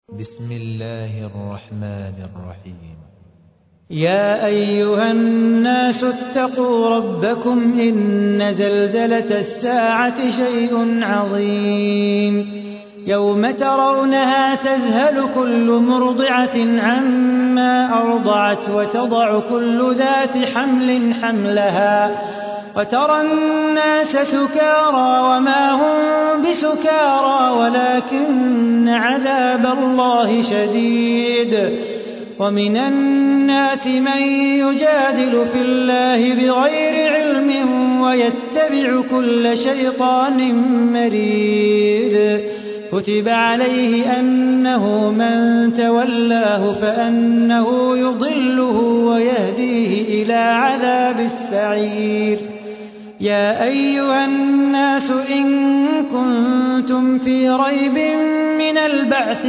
بسم الله الرحمن الرحيم. يا أيها الناس اتقوا ربكم إن زلزلة الساعة شيء عظيم يوم ترونها تذهل كل مرضعة عما أرضعت وتضع كل ذات حمل حملها وترى الناس سكارى وما هم بسكارى ولكن عذاب الله شديد. ومن الناس من يجادل في الله بغير علم ويتبع كل شيطان مريد. كتب عليه أنه من تولاه فأنه يضله ويهديه إلى عذاب السعير. يا أيها الناس إن كنتم في ريب من البعث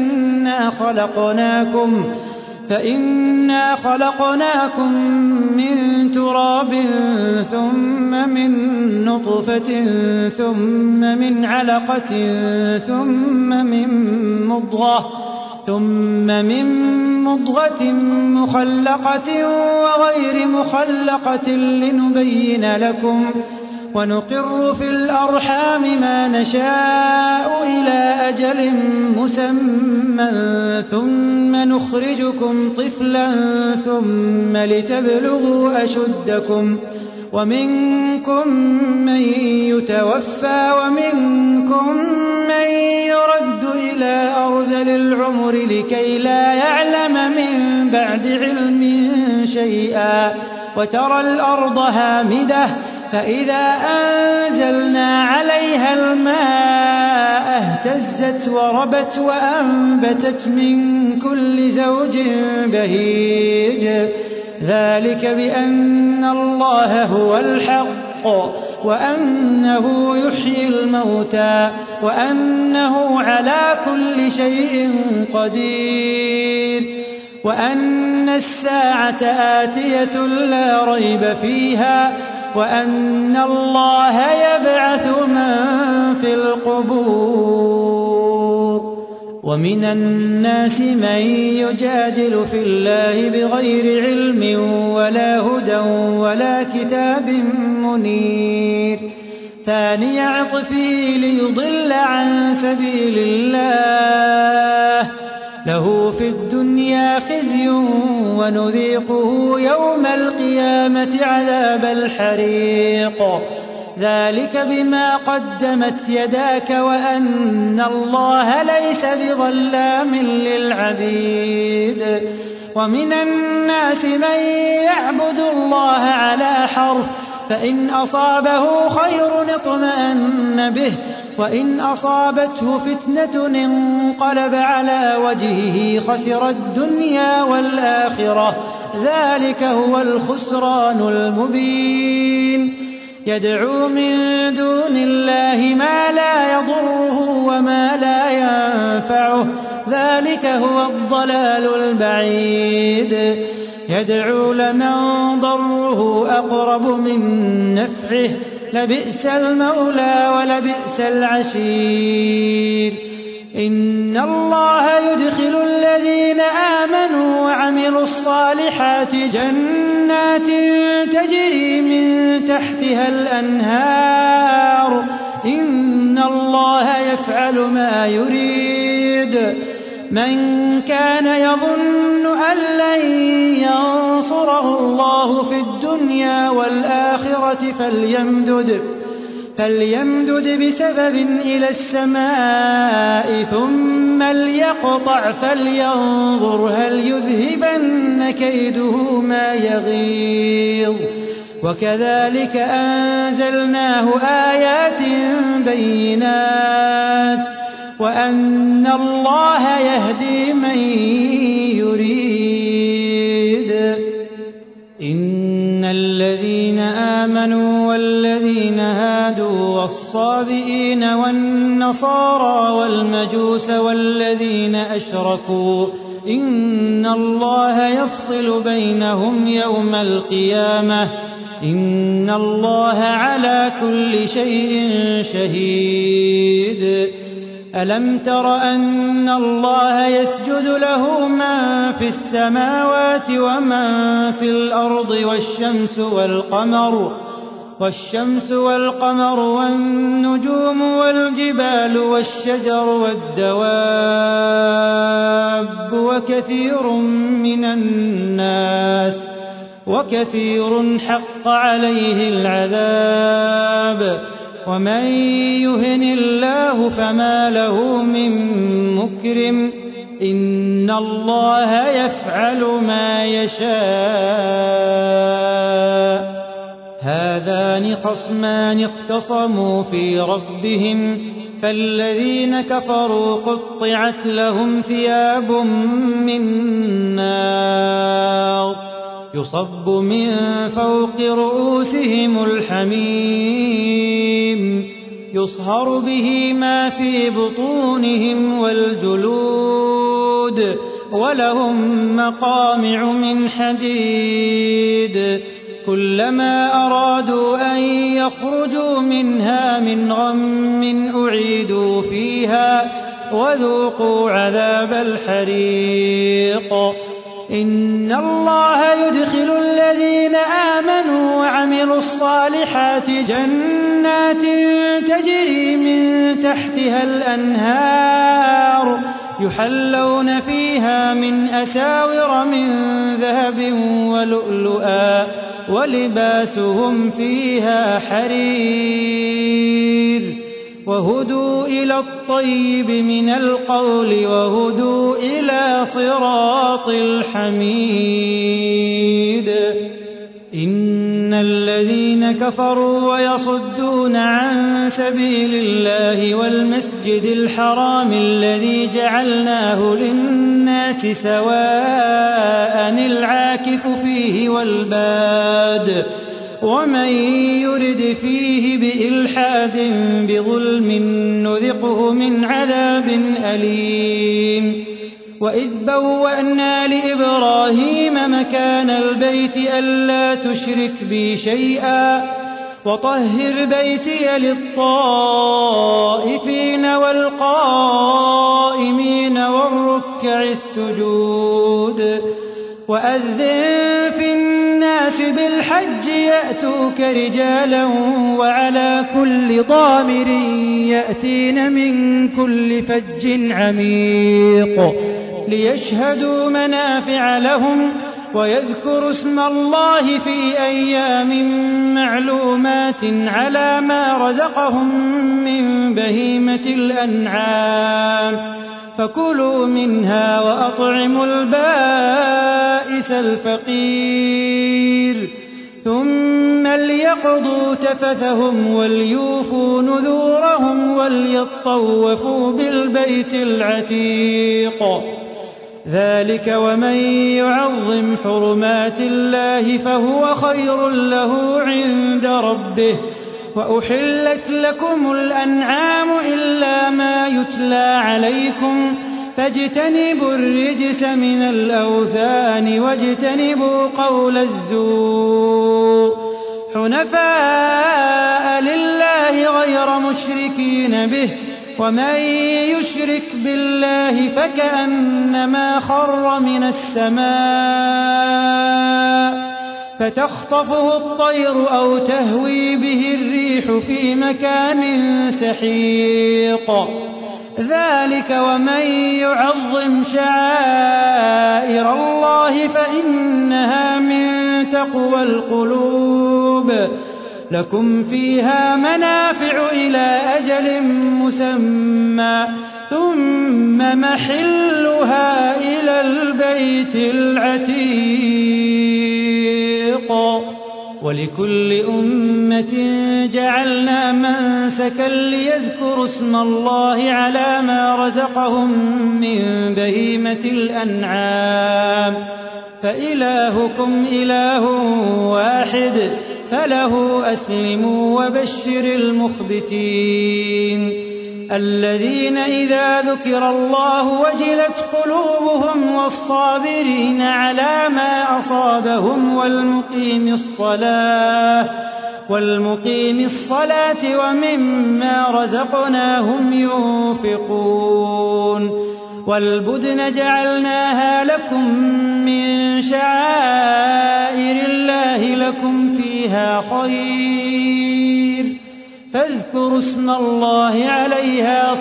فإنا خلقناكم من تراب ثم من نطفة ثم من علقة ثم من مضغة مخلقة وغير مخلقة لنبين لكم ونقر في الأرحام ما نشاء إلى أجل مسمى ثم نخرجكم طفلا ثم لتبلغوا أشدكم ومنكم من يتوفى ومنكم من يرد إلى أرذل العمر لكي لا يعلم من بعد علم شيئا. وترى الأرض هامدة فإذا أنزلنا عليها الماء اهتزت وربت وأنبتت من كل زوج بهيج. ذلك بأن الله هو الحق وأنه يحيي الموتى وأنه على كل شيء قدير وأن الساعة آتية لا ريب فيها وأن الله يبعث من في القبور. ومن الناس من يجادل في الله بغير علم ولا هدى ولا كتاب منير. ثاني عطفه ليضل عن سبيل الله له في الدنيا خزي ونذيقه يوم القيامة عذاب الحريق. ذلك بما قدمت يداك وأن الله ليس بظلام للعبيد. ومن الناس من يعبد الله على حرف فإن أصابه خير اطمأن به وإن أصابته فتنة انقلب على وجهه خسر الدنيا والآخرة. ذلك هو الخسران المبين. يدعو من دون الله ما لا يضره وما لا ينفعه ذلك هو الضلال البعيد. يدعو لمن ضره أقرب من نفعه لبئس المولى ولبئس العشير. إن الله يدخل الذين آمنوا وعملوا الصالحات جنات تجري من تحتها الأنهار إن الله يفعل ما يريد. من كان يظن أن لن ينصره الله في الدنيا والآخرة فليمدد بسبب إلى السماء ثم ليقطع فلينظر هل يذهبن كيده ما يغيظ. وكذلك أنزلناه آيات بينات وأن الله يهدي من يريد. إن الذين آمنوا والذين هادوا والصابئين والنصارى والمجوس والذين أشركوا إن الله يفصل بينهم يوم القيامة إن الله على كل شيء شهيد. ألم تر أن الله يسجد له من في السماوات ومن في الأرض والشمس والقمر والنجوم والجبال والشجر والدواب وكثير حق عليه العذاب ومن يهن الله فما له من مكرم إن الله يفعل ما يشاء هذان خصمان اختصموا في ربهم فالذين كفروا قطعت لهم ثياب من نار يصب من فوق رؤوسهم الحميم يصهر به ما في بطونهم والجلود ولهم مقامع من حديد كلما أرادوا أن يخرجوا منها من غم أعيدوا فيها وذوقوا عذاب الحريق إن الله يدخل الذين آمنوا وعملوا الصالحات جنات تجري من تحتها الأنهار يحلون فيها من أساور من ذهب ولؤلؤا ولباسهم فيها حرير وهدوا إلى الطيب من القول وهدوا إلى صراط الحميد إن الذين كفروا ويصدون عن سبيل الله والمسجد الحرام الذي جعلناه للناس سواء العاكف فيه والباد ومن يرد فيه بإلحاد بظلم نذقه من عذاب أليم وإذ بوأنا لإبراهيم مكان البيت ألا تشرك بي شيئا وطهر بيتي للطائفين والقائمين والركع السجود وأذن في الناس بالحج يأتوك رجالا وعلى كل ضامر يأتين من كل فج عميق ليشهدوا منافع لهم ويذكروا اسم الله في أيام معلومات على ما رزقهم من بهيمة الأنعام فكلوا منها وأطعموا البائس الفقير ثم ليقضوا تفثهم وليوفوا نذورهم وليطوفوا بالبيت العتيق ذلك ومن يعظم حرمات الله فهو خير له عند ربه وأحلت لكم الأنعام إلا ما يتلى عليكم فاجتنبوا الرجس من الأوثان واجتنبوا قول الزور حنفاء لله غير مشركين به ومن يشرك بالله فكأنما خر من السماء فتخطفه الطير أو تهوي به الريح في مكان سحيق ذلك ومن يعظم شعائر الله فإنها من تقوى القلوب لكم فيها منافع إلى أجل مسمى ثم محلها إلى البيت العتيق ولكل أمة جعلنا منسكا ليذكروا اسم الله على ما رزقهم من بهيمة الأنعام فإلهكم إله واحد فله أسلموا وبشر المخبتين الذين إذا ذكر الله وجلت قلوبهم والصابرين على ما أصابهم والمقيم الصلاة ومما رزقناهم ينفقون والبدن جعلناها لكم من شعائر الله لكم فيها خير فاذكروا اسم الله عليها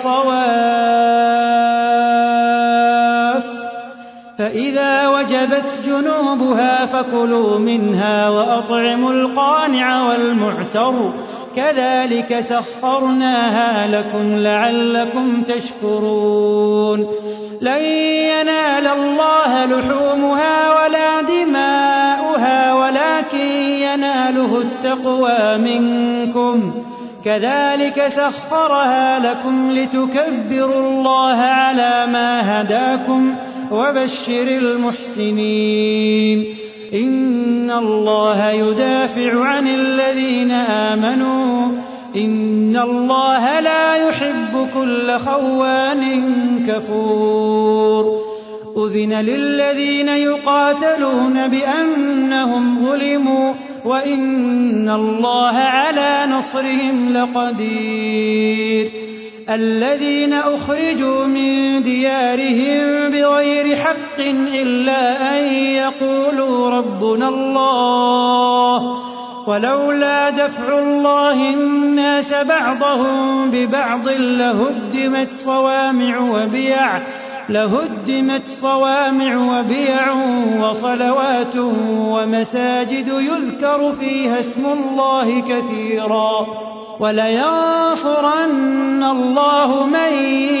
صواف فإذا وجبت جنوبها فكلوا منها وأطعموا القانع والمعتر كذلك سخرناها لكم لعلكم تشكرون لن ينال الله لحومها ولا دماؤها ولكن يناله التقوى منكم كذلك سخرها لكم لتكبروا الله على ما هداكم وبشر المحسنين إن الله يدافع عن الذين آمنوا إن الله لا يحب كل خوان كفور أذن للذين يقاتلون بأنهم ظلموا وإن الله على نصرهم لقدير الذين أخرجوا من ديارهم بغير حق إلا أن يقولوا ربنا الله ولولا دفع الله الناس بعضهم ببعض لهدمت صوامع وبيع وصلوات ومساجد يذكر فيها اسم الله كثيرا ولينصرن الله من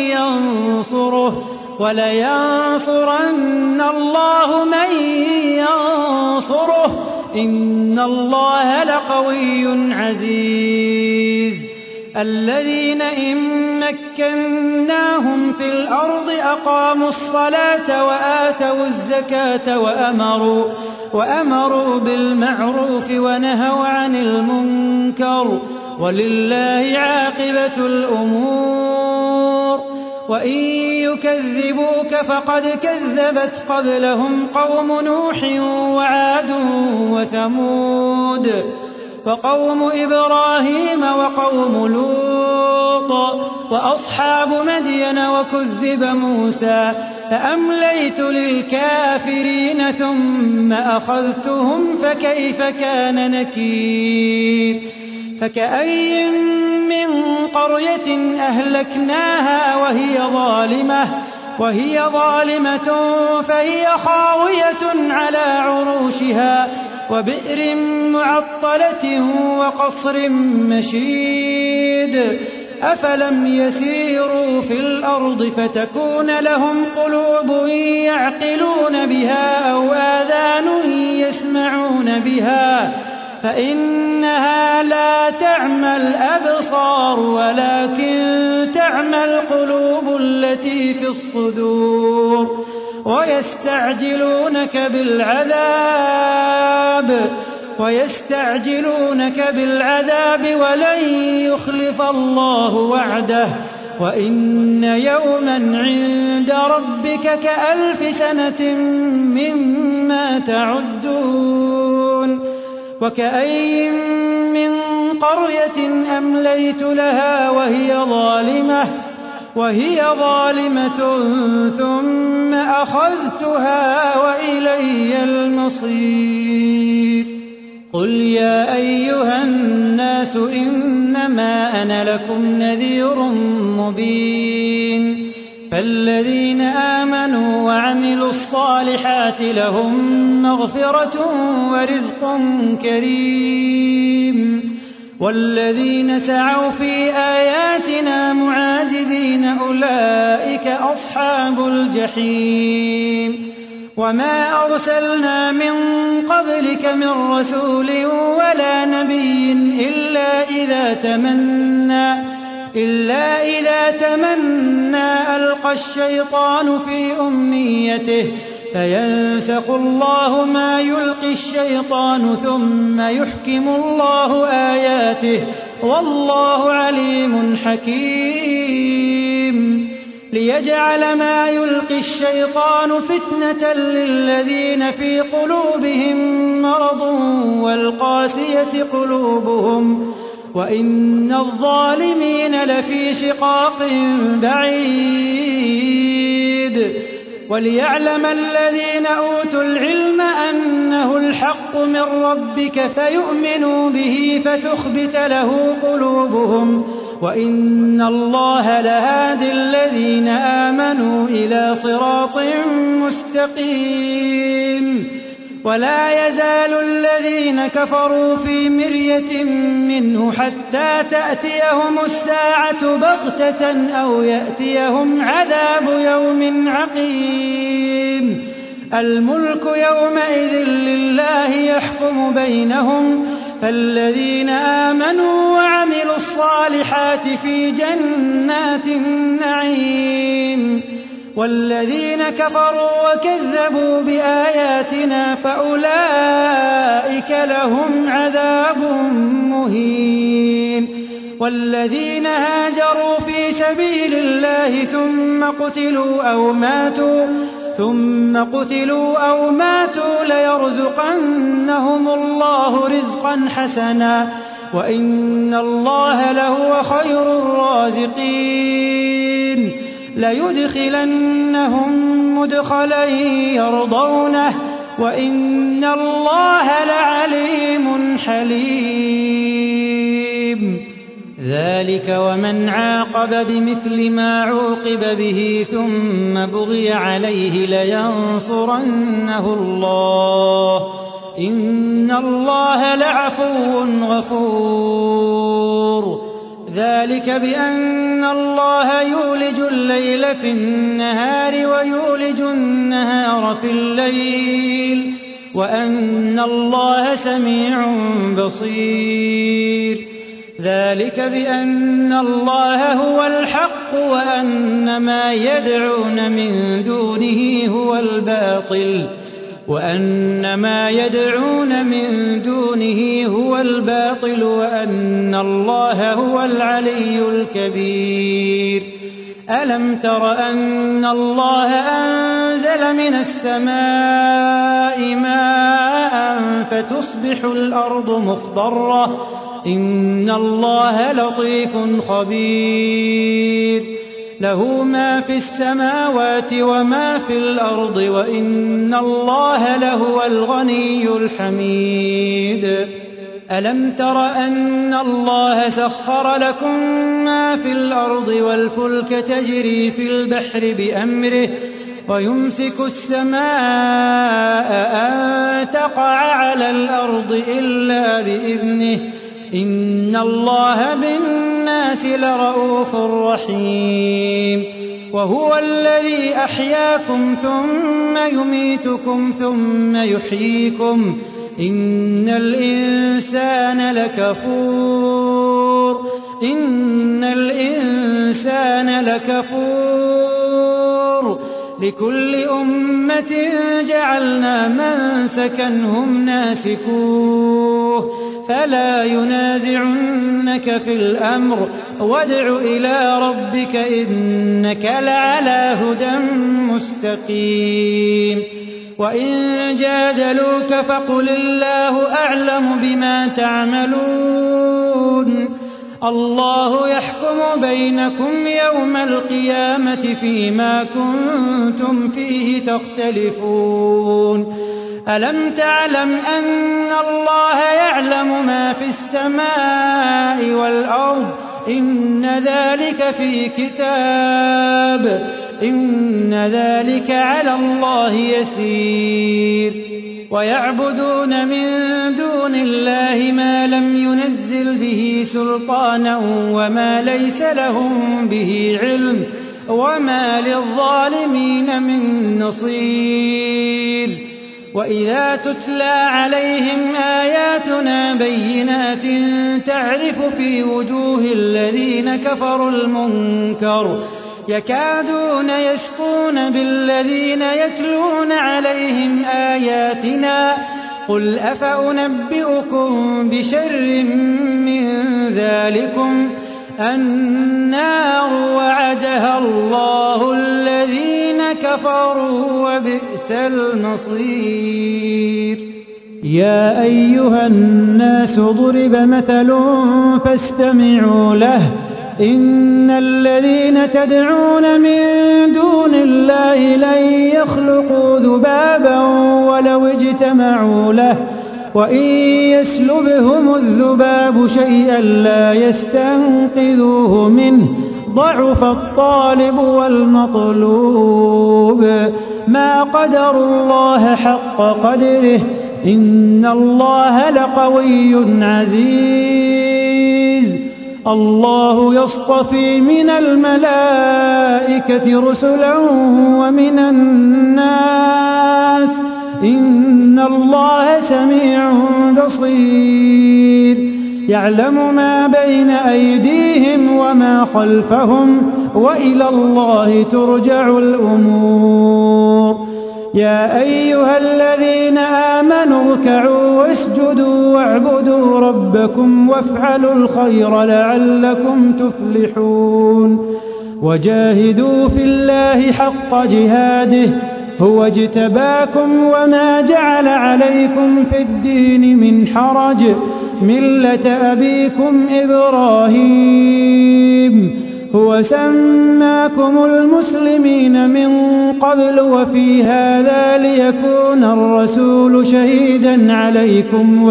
ينصره إن الله لقوي عزيز الذين إن مكناهم في الأرض أقاموا الصلاة وآتوا الزكاة وأمروا بالمعروف ونهوا عن المنكر ولله عاقبة الأمور وإن يكذبوك فقد كذبت قبلهم قوم نوح وعاد وثمود وقوم إبراهيم وقوم لوط وأصحاب مدين وكذب موسى فأمليت للكافرين ثم أخذتهم فكيف كان نكير فكأي من قرية أهلكناها وهي ظالمة فهي خاوية على عروشها وبئر معطلة وقصر مشيد أفلم يسيروا في الأرض فتكون لهم قلوب يعقلون بها أو آذان يسمعون بها فإنها لا تعمى الأبصار ولكن تعمى القلوب التي في الصدور ويستعجلونك بالعذاب ولن يخلف الله وعده وإن يوما عند ربك كألف سنة مما تعدون وكأي من قرية أمليت لها وهي ظالمة ثم أخذتها وإلي المصير قل يا أيها الناس إنما أنا لكم نذير مبين فالذين آمنوا وعملوا الصالحات لهم مغفرة ورزق كريم والذين سعوا في آياتنا معاجزين أولئك أصحاب الجحيم وما أرسلنا من قبلك من رسول ولا نبي إلا إذا تمنى ألقى الشيطان في أمنيته فينسخ الله ما يلقي الشيطان ثم يحكم الله آياته والله عليم حكيم ليجعل ما يلقي الشيطان فتنة للذين في قلوبهم مرض والقاسية قلوبهم وإن الظالمين لفي شقاق بعيد وليعلم الذين أوتوا العلم أنه الحق من ربك فيؤمنوا به فتخبت له قلوبهم وإن الله لهادي الذين آمنوا إلى صراط مستقيم ولا يزال الذين كفروا في مرية منه حتى تأتيهم الساعة بغتة أو يأتيهم عذاب يوم عقيم الملك يومئذ لله يحكم بينهم فالذين آمنوا وعملوا الصالحات في جنات النعيم والذين كفروا وكذبوا بآياتنا فأولئك لهم عذاب مهين والذين هاجروا في سبيل الله ثم قتلوا أو ماتوا ليرزقنهم الله رزقا حسنا وإن الله لهو خير الرازقين ليدخلنهم مدخلا يرضونه وإن الله لعليم حليم ذلك ومن عاقب بمثل ما عوقب به ثم بغي عليه لينصرنه الله إن الله لعفو غفور ذلك بأن الله يولج الليل في النهار ويولج النهار في الليل وأن الله سميع بصير ذلك بأن الله هو الحق وأن ما يدعون من دونه هو الباطل وأن الله هو العلي الكبير ألم تر أن الله أنزل من السماء ماء فتصبح الأرض مخضرة إن الله لطيف خبير له ما في السماوات وما في الأرض وإن الله لهو الغني الحميد ألم تر أن الله سخر لكم ما في الأرض والفلك تجري في البحر بأمره ويمسك السماء أن تقع على الأرض إلا بإذنه إن الله بالناس لرءوف رحيم وهو الذي أحياكم ثم يميتكم ثم يحييكم إن الإنسان لكفور لكل أمة جعلنا منسكا هم ناسكوه فلا ينازعنك في الأمر وادع إلى ربك إنك لعلى هدى مستقيم وإن جادلوك فقل الله أعلم بما تعملون الله يحكم بينكم يوم القيامة فيما كنتم فيه تختلفون ألم تعلم أن الله يعلم ما في السماء والأرض إن ذلك في كتاب إن ذلك على الله يسير ويعبدون من دون الله ما لم ينزل به سلطانا وما ليس لهم به علم وما للظالمين من نصير وإذا تتلى عليهم آياتنا بينات تعرف في وجوه الذين كفروا المنكر يكادون يسطون بالذين يتلون عليهم آياتنا قل أفأنبئكم بشر من ذلكم النار وعدها الله الذين كفروا وبئس المصير يا أيها الناس ضرب مثل فاستمعوا له إن الذين تدعون من دون الله لن يخلقوا ذبابا ولو اجتمعوا له وإن يسلبهم الذباب شيئا لا يستنقذوه منه ضعف الطالب والمطلوب ما قدروا الله حق قدره إن الله لقوي عزيز الله يصطفي من الملائكة رسلا ومن الناس إن الله سميع بصير يعلم ما بين أيديهم وما خلفهم وإلى الله ترجع الأمور يا أيها الذين آمنوا اركعوا واسجدوا واعبدوا ربكم وافعلوا الخير لعلكم تفلحون وجاهدوا في الله حق جهاده هو اجتباكم وما جعل عليكم في الدين من حرج ملة أبيكم إبراهيم هو سماكم المسلمين من قبل وفي هذا ليكون الرسول شهيدا عليكم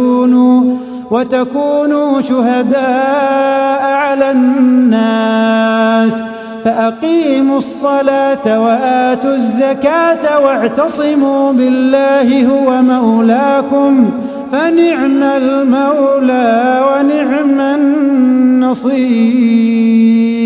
وتكونوا شهداء على الناس فأقيموا الصلاة وآتوا الزكاة واعتصموا بالله هو مولاكم فنعم المولى ونعم النصير